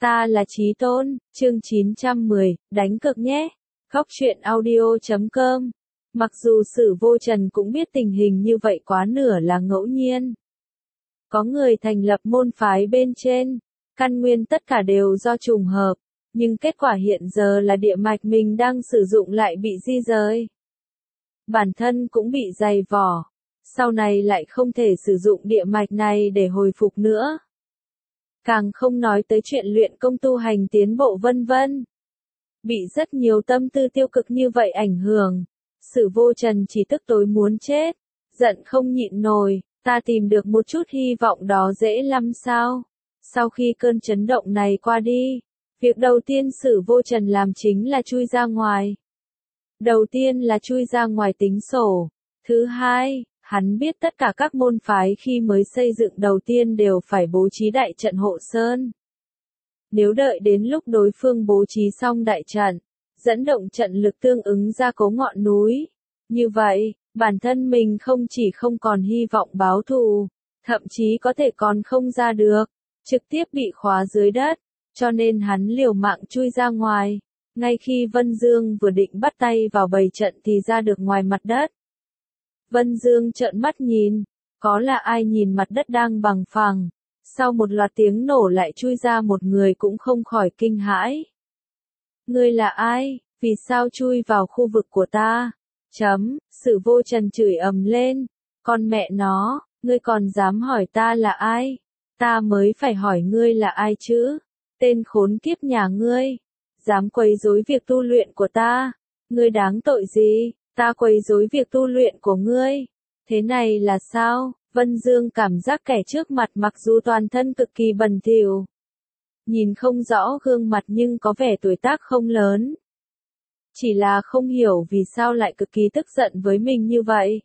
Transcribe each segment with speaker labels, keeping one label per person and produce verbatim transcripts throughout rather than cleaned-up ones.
Speaker 1: Ta là Chí Tôn, chương chín trăm mười, đánh cược nhé. Góc truyện audio chấm com. Mặc dù Sử Vô Trần cũng biết tình hình như vậy quá nửa là ngẫu nhiên. Có người thành lập môn phái bên trên, căn nguyên tất cả đều do trùng hợp, nhưng kết quả hiện giờ là địa mạch mình đang sử dụng lại bị di rời. Bản thân cũng bị dày vò, sau này lại không thể sử dụng địa mạch này để hồi phục nữa. Càng không nói tới chuyện luyện công tu hành tiến bộ vân vân. Bị rất nhiều tâm tư tiêu cực như vậy ảnh hưởng, Sử Vô Trần chỉ tức tối muốn chết, giận không nhịn nổi, ta tìm được một chút hy vọng đó dễ lắm sao? Sau khi cơn chấn động này qua đi, việc đầu tiên Sử Vô Trần làm chính là chui ra ngoài. Đầu tiên là chui ra ngoài tính sổ, thứ hai, hắn biết tất cả các môn phái khi mới xây dựng đầu tiên đều phải bố trí đại trận hộ sơn. Nếu đợi đến lúc đối phương bố trí xong đại trận, dẫn động trận lực tương ứng ra cố ngọn núi, như vậy, bản thân mình không chỉ không còn hy vọng báo thù, thậm chí có thể còn không ra được, trực tiếp bị khóa dưới đất, cho nên hắn liều mạng chui ra ngoài. Ngay khi Vân Dương vừa định bắt tay vào bày trận thì ra được ngoài mặt đất. Vân Dương trợn mắt nhìn, có là ai nhìn mặt đất đang bằng phẳng, sau một loạt tiếng nổ lại chui ra một người cũng không khỏi kinh hãi. Ngươi là ai, vì sao chui vào khu vực của ta? Chấm, Sử Vô Trần chửi ầm lên, con mẹ nó, ngươi còn dám hỏi ta là ai? Ta mới phải hỏi ngươi là ai chứ? Tên khốn kiếp nhà ngươi, dám quấy rối việc tu luyện của ta, ngươi đáng tội gì? Ta quấy rối việc tu luyện của ngươi. Thế này là sao? Vân Dương cảm giác kẻ trước mặt mặc dù toàn thân cực kỳ bẩn thỉu, nhìn không rõ gương mặt nhưng có vẻ tuổi tác không lớn. Chỉ là không hiểu vì sao lại cực kỳ tức giận với mình như vậy.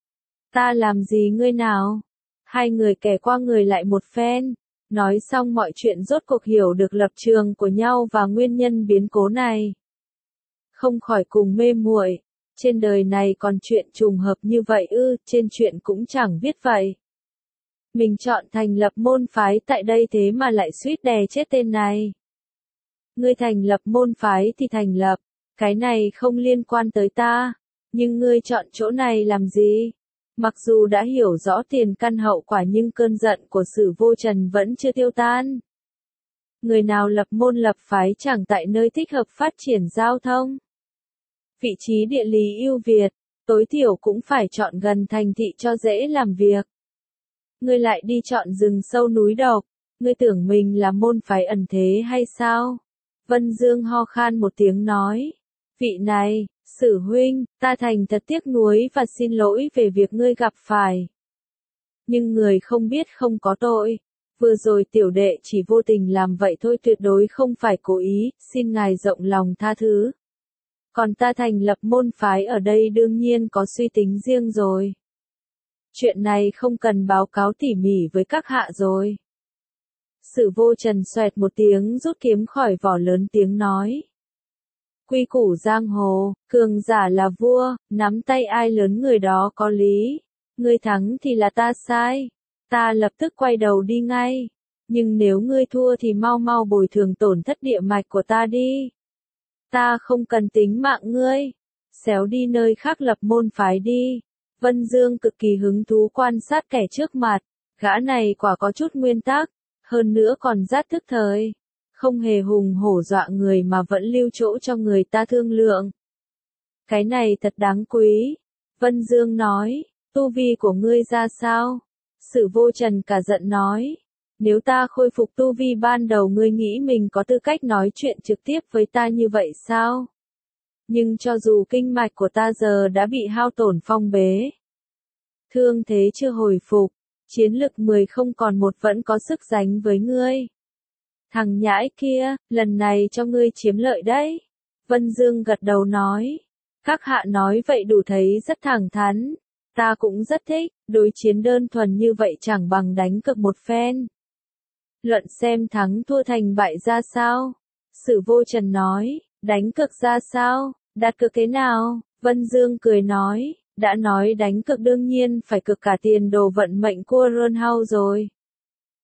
Speaker 1: Ta làm gì ngươi nào? Hai người kẻ qua người lại một phen, nói xong mọi chuyện rốt cuộc hiểu được lập trường của nhau và nguyên nhân biến cố này. Không khỏi cùng mê muội. Trên đời này còn chuyện trùng hợp như vậy ư, trên chuyện cũng chẳng biết vậy. Mình chọn thành lập môn phái tại đây thế mà lại suýt đè chết tên này. Ngươi thành lập môn phái thì thành lập, cái này không liên quan tới ta, nhưng ngươi chọn chỗ này làm gì? Mặc dù đã hiểu rõ tiền căn hậu quả nhưng cơn giận của Sử Vô Trần vẫn chưa tiêu tan. Người nào lập môn lập phái chẳng tại nơi thích hợp phát triển giao thông. Vị trí địa lý ưu việt, tối thiểu cũng phải chọn gần thành thị cho dễ làm việc. Ngươi lại đi chọn rừng sâu núi độc, ngươi tưởng mình là môn phái ẩn thế hay sao? Vân Dương ho khan một tiếng nói, vị này, Sử huynh, ta thành thật tiếc nuối và xin lỗi về việc ngươi gặp phải. Nhưng người không biết không có tội, vừa rồi tiểu đệ chỉ vô tình làm vậy thôi, tuyệt đối không phải cố ý, xin ngài rộng lòng tha thứ. Còn ta thành lập môn phái ở đây đương nhiên có suy tính riêng rồi. Chuyện này không cần báo cáo tỉ mỉ với các hạ rồi. Sử Vô Trần xoẹt một tiếng rút kiếm khỏi vỏ lớn tiếng nói. Quy củ giang hồ, cường giả là vua, nắm tay ai lớn người đó có lý. Ngươi thắng thì là ta sai. Ta lập tức quay đầu đi ngay. Nhưng nếu ngươi thua thì mau mau bồi thường tổn thất địa mạch của ta đi. Ta không cần tính mạng ngươi. Xéo đi nơi khác lập môn phái đi. Vân Dương cực kỳ hứng thú quan sát kẻ trước mặt. Gã này quả có chút nguyên tắc. Hơn nữa còn rất thức thời. Không hề hùng hổ dọa người mà vẫn lưu chỗ cho người ta thương lượng. Cái này thật đáng quý. Vân Dương nói. Tu vi của ngươi ra sao? Sử Vô Trần cả giận nói. Nếu ta khôi phục tu vi ban đầu ngươi nghĩ mình có tư cách nói chuyện trực tiếp với ta như vậy sao? Nhưng cho dù kinh mạch của ta giờ đã bị hao tổn phong bế, thương thế chưa hồi phục, chiến lực mười không còn một vẫn có sức đánh với ngươi. Thằng nhãi kia, lần này cho ngươi chiếm lợi đấy. Vân Dương gật đầu nói. Các hạ nói vậy đủ thấy rất thẳng thắn. Ta cũng rất thích, đối chiến đơn thuần như vậy chẳng bằng đánh cược một phen. Luận xem thắng thua thành bại ra sao? Sử Vô Trần nói, đánh cược ra sao? Đặt cược thế nào? Vân Dương cười nói, đã nói đánh cược đương nhiên phải cược cả tiền đồ vận mệnh của Ron Hao rồi.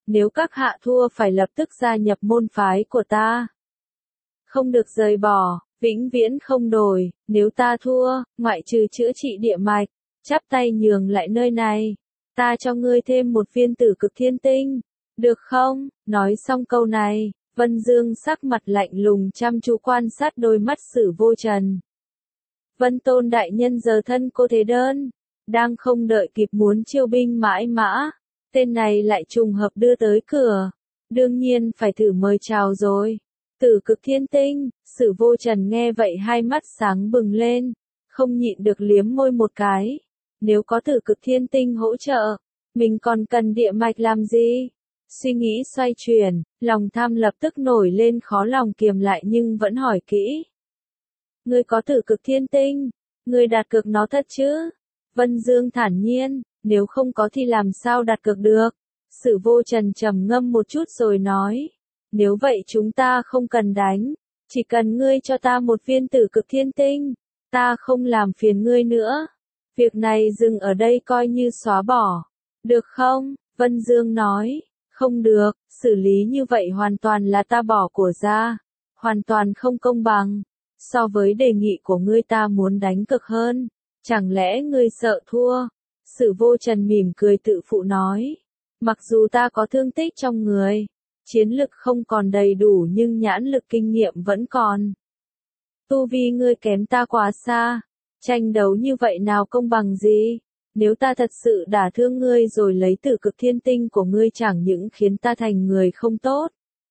Speaker 1: Nếu các hạ thua phải lập tức gia nhập môn phái của ta. Không được rời bỏ, vĩnh viễn không đổi, nếu ta thua, ngoại trừ chữa trị địa mạch, chắp tay nhường lại nơi này. Ta cho ngươi thêm một viên tử cực thiên tinh, được không? Nói xong câu này, Vân Dương sắc mặt lạnh lùng chăm chú quan sát đôi mắt Sử Vô Trần. Vân Tôn đại nhân giờ thân cô thế đơn, đang không đợi kịp muốn chiêu binh mãi mã, tên này lại trùng hợp đưa tới cửa, đương nhiên phải thử mời chào rồi. Tử cực thiên tinh, Sử Vô Trần nghe vậy hai mắt sáng bừng lên, không nhịn được liếm môi một cái. Nếu có tử cực thiên tinh hỗ trợ, mình còn cần địa mạch làm gì? Suy nghĩ xoay chuyển, lòng tham lập tức nổi lên khó lòng kiềm lại nhưng vẫn hỏi kỹ. Ngươi có tử cực thiên tinh, ngươi đặt cược nó thật chứ? Vân Dương thản nhiên, nếu không có thì làm sao đặt cược được? Sử Vô Trần trầm ngâm một chút rồi nói. Nếu vậy chúng ta không cần đánh, chỉ cần ngươi cho ta một viên tử cực thiên tinh, ta không làm phiền ngươi nữa. Việc này dừng ở đây coi như xóa bỏ. Được không? Vân Dương nói. Không được, xử lý như vậy hoàn toàn là ta bỏ của ra. Hoàn toàn không công bằng. So với đề nghị của ngươi ta muốn đánh cực hơn. Chẳng lẽ ngươi sợ thua? Sử Vô Trần mỉm cười tự phụ nói. Mặc dù ta có thương tích trong người, chiến lực không còn đầy đủ nhưng nhãn lực kinh nghiệm vẫn còn. Tu vi ngươi kém ta quá xa. Tranh đấu như vậy nào công bằng gì? Nếu ta thật sự đả thương ngươi rồi lấy tử cực thiên tinh của ngươi chẳng những khiến ta thành người không tốt.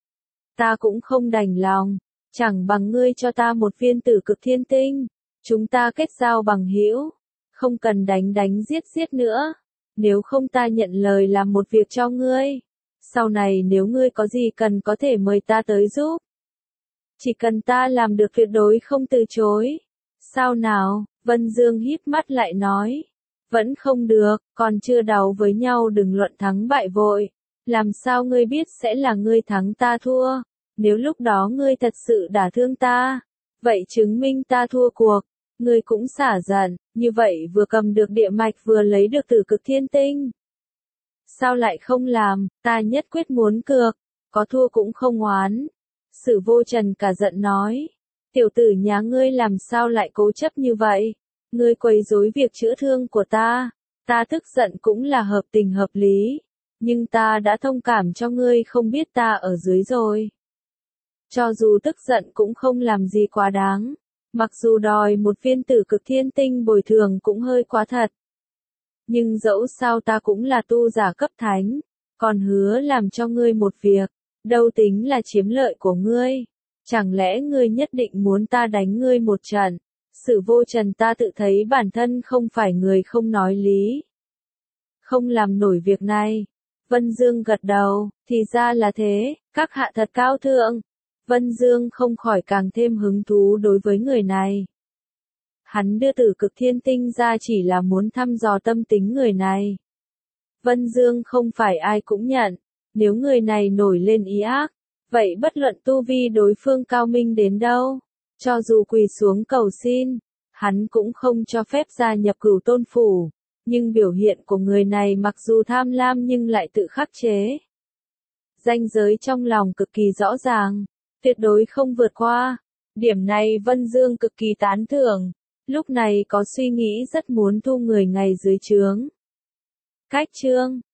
Speaker 1: Ta cũng không đành lòng. Chẳng bằng ngươi cho ta một viên tử cực thiên tinh. Chúng ta kết giao bằng hữu. Không cần đánh đánh giết giết nữa. Nếu không ta nhận lời làm một việc cho ngươi. Sau này nếu ngươi có gì cần có thể mời ta tới giúp. Chỉ cần ta làm được tuyệt đối không từ chối. Sao nào? Vân Dương híp mắt lại nói. Vẫn không được, còn chưa đấu với nhau đừng luận thắng bại vội. Làm sao ngươi biết sẽ là ngươi thắng ta thua? Nếu lúc đó ngươi thật sự đả thương ta, vậy chứng minh ta thua cuộc. Ngươi cũng xả giận, như vậy vừa cầm được địa mạch vừa lấy được tử cực thiên tinh. Sao lại không làm, ta nhất quyết muốn cược, có thua cũng không oán. Sử Vô Trần cả giận nói. Tiểu tử nhà ngươi làm sao lại cố chấp như vậy? Ngươi quấy rối việc chữa thương của ta. Ta tức giận cũng là hợp tình hợp lý. Nhưng ta đã thông cảm cho ngươi không biết ta ở dưới rồi. Cho dù tức giận cũng không làm gì quá đáng. Mặc dù đòi một viên tử cực thiên tinh bồi thường cũng hơi quá thật. Nhưng dẫu sao ta cũng là tu giả cấp thánh. Còn hứa làm cho ngươi một việc. Đâu tính là chiếm lợi của ngươi. Chẳng lẽ ngươi nhất định muốn ta đánh ngươi một trận? Sử Vô Trần ta tự thấy bản thân không phải người không nói lý. Không làm nổi việc này. Vân Dương gật đầu, thì ra là thế, các hạ thật cao thượng. Vân Dương không khỏi càng thêm hứng thú đối với người này. Hắn đưa tử cực thiên tinh ra chỉ là muốn thăm dò tâm tính người này. Vân Dương không phải ai cũng nhận, nếu người này nổi lên ý ác, vậy bất luận tu vi đối phương cao minh đến đâu, cho dù quỳ xuống cầu xin, hắn cũng không cho phép gia nhập Cửu Tôn Phủ. Nhưng biểu hiện của người này mặc dù tham lam nhưng lại tự khắc chế. Ranh giới trong lòng cực kỳ rõ ràng, tuyệt đối không vượt qua. Điểm này Vân Dương cực kỳ tán thưởng, lúc này có suy nghĩ rất muốn thu người ngày dưới trướng. Cách chương